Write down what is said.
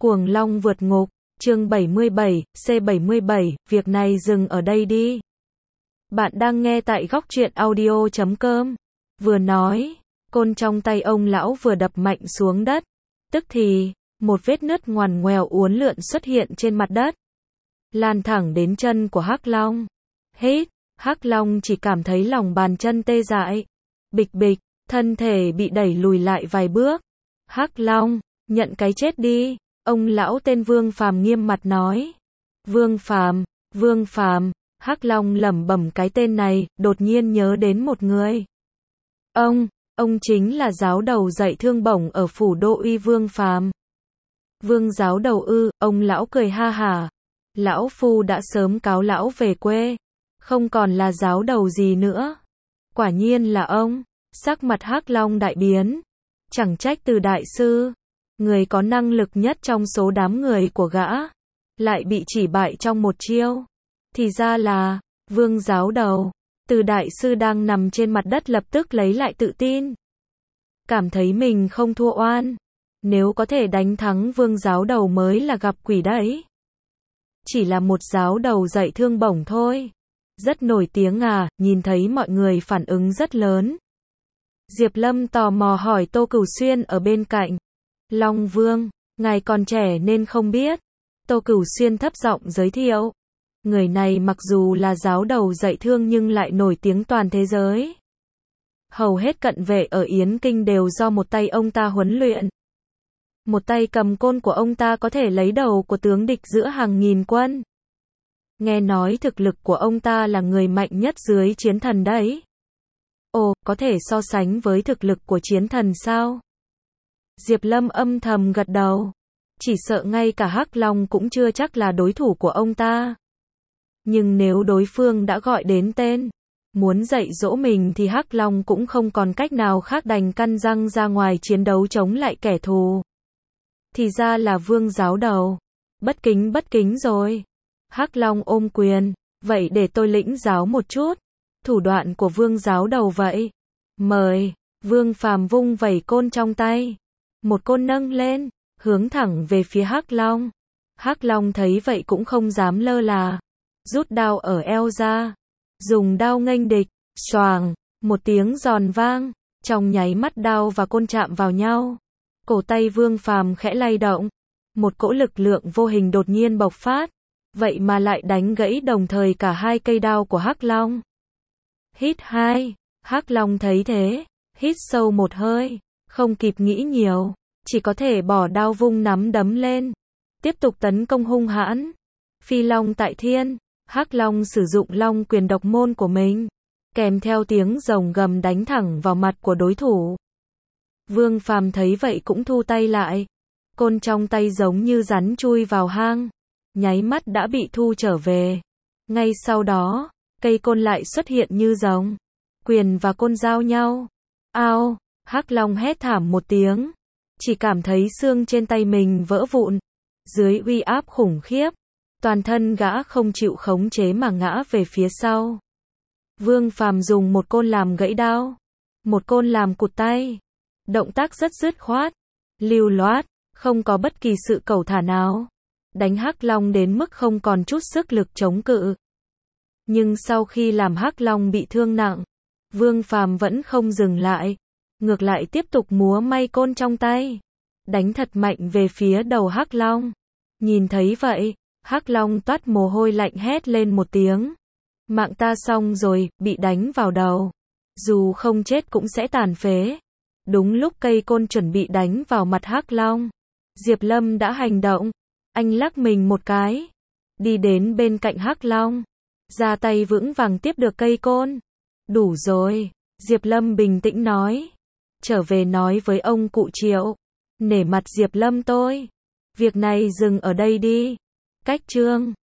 Cuồng long vượt ngục, chương 77, C77, việc này dừng ở đây đi. Bạn đang nghe tại góc truyện audio.com. Vừa nói, côn trong tay ông lão vừa đập mạnh xuống đất. Tức thì, một vết nứt ngoằn ngoèo uốn lượn xuất hiện trên mặt đất, lan thẳng đến chân của Hắc Long. Hít, Hắc Long chỉ cảm thấy lòng bàn chân tê dại. Bịch bịch, thân thể bị đẩy lùi lại vài bước. Hắc Long, nhận cái chết đi. Ông lão tên Vương Phàm nghiêm mặt nói. Vương Phàm, Hắc Long lẩm bẩm cái tên này, đột nhiên nhớ đến một người. Ông chính là giáo đầu dạy thương bổng ở phủ đô uy Vương Phàm. Vương giáo đầu ư? Ông lão cười ha hả. Lão phu đã sớm cáo lão về quê, không còn là giáo đầu gì nữa. Quả nhiên là ông. Sắc mặt Hắc Long đại biến. Chẳng trách Từ đại sư, người có năng lực nhất trong số đám người của gã, lại bị chỉ bại trong một chiêu. Thì ra là Vương giáo đầu. Từ đại sư đang nằm trên mặt đất lập tức lấy lại tự tin, cảm thấy mình không thua oan. Nếu có thể đánh thắng Vương giáo đầu mới là gặp quỷ đấy. Chỉ là một giáo đầu dạy thương bổng thôi, rất nổi tiếng à? Nhìn thấy mọi người phản ứng rất lớn, Diệp Lâm tò mò hỏi Tô Cửu Xuyên ở bên cạnh. Long Vương, ngài còn trẻ nên không biết. Tô Cửu Xuyên thấp giọng giới thiệu. Người này mặc dù là giáo đầu dạy thương nhưng lại nổi tiếng toàn thế giới. Hầu hết cận vệ ở Yến Kinh đều do một tay ông ta huấn luyện. Một tay cầm côn của ông ta có thể lấy đầu của tướng địch giữa hàng nghìn quân. Nghe nói thực lực của ông ta là người mạnh nhất dưới chiến thần đấy. Ồ, có thể so sánh với thực lực của chiến thần sao? Diệp Lâm âm thầm gật đầu. Chỉ sợ ngay cả Hắc Long cũng chưa chắc là đối thủ của ông ta. Nhưng nếu đối phương đã gọi đến tên, muốn dạy dỗ mình thì Hắc Long cũng không còn cách nào khác đành căn răng ra ngoài chiến đấu chống lại kẻ thù. Thì ra là Vương giáo đầu. Bất kính rồi. Hắc Long ôm quyền. Vậy để tôi lĩnh giáo một chút thủ đoạn của Vương giáo đầu vậy. Mời. Vương Phàm vung vẩy côn trong tay. Một côn nâng lên, hướng thẳng về phía Hắc Long. Hắc Long thấy vậy cũng không dám lơ là, rút đao ở eo ra, dùng đao nghênh địch. Xoàng, một tiếng giòn vang, trong nháy mắt đao và côn chạm vào nhau. Cổ tay Vương Phàm khẽ lay động, một cỗ lực lượng vô hình đột nhiên bộc phát, vậy mà lại đánh gãy đồng thời cả hai cây đao của Hắc Long. Hít hai, Hắc Long thấy thế, hít sâu một hơi, không kịp nghĩ nhiều, chỉ có thể bỏ đao vung nắm đấm lên, tiếp tục tấn công hung hãn. Phi Long tại thiên, Hắc Long sử dụng Long quyền độc môn của mình, kèm theo tiếng rồng gầm đánh thẳng vào mặt của đối thủ. Vương Phàm thấy vậy cũng thu tay lại, côn trong tay giống như rắn chui vào hang, nháy mắt đã bị thu trở về. Ngay sau đó, cây côn lại xuất hiện như rồng, quyền và côn giao nhau. Ao, Hắc Long hét thảm một tiếng, chỉ cảm thấy xương trên tay mình vỡ vụn. Dưới uy áp khủng khiếp, toàn thân gã không chịu khống chế mà ngã về phía sau. Vương Phàm dùng một côn làm gãy đao, một côn làm cụt tay. Động tác rất dứt khoát, lưu loát, không có bất kỳ sự cẩu thả nào. Đánh Hắc Long đến mức không còn chút sức lực chống cự. Nhưng sau khi làm Hắc Long bị thương nặng, Vương Phàm vẫn không dừng lại, ngược lại tiếp tục múa may côn trong tay, đánh thật mạnh về phía đầu Hắc Long. Nhìn thấy vậy, Hắc Long toát mồ hôi lạnh hét lên một tiếng. Mạng ta xong rồi, bị đánh vào đầu, dù không chết cũng sẽ tàn phế. Đúng lúc cây côn chuẩn bị đánh vào mặt Hắc Long, Diệp Lâm đã hành động. Anh lắc mình một cái, đi đến bên cạnh Hắc Long, ra tay vững vàng tiếp được cây côn. Đủ rồi, Diệp Lâm bình tĩnh nói. Trở về nói với ông cụ Triệu, nể mặt Diệp Lâm tôi. Việc này dừng ở đây đi. Cách chương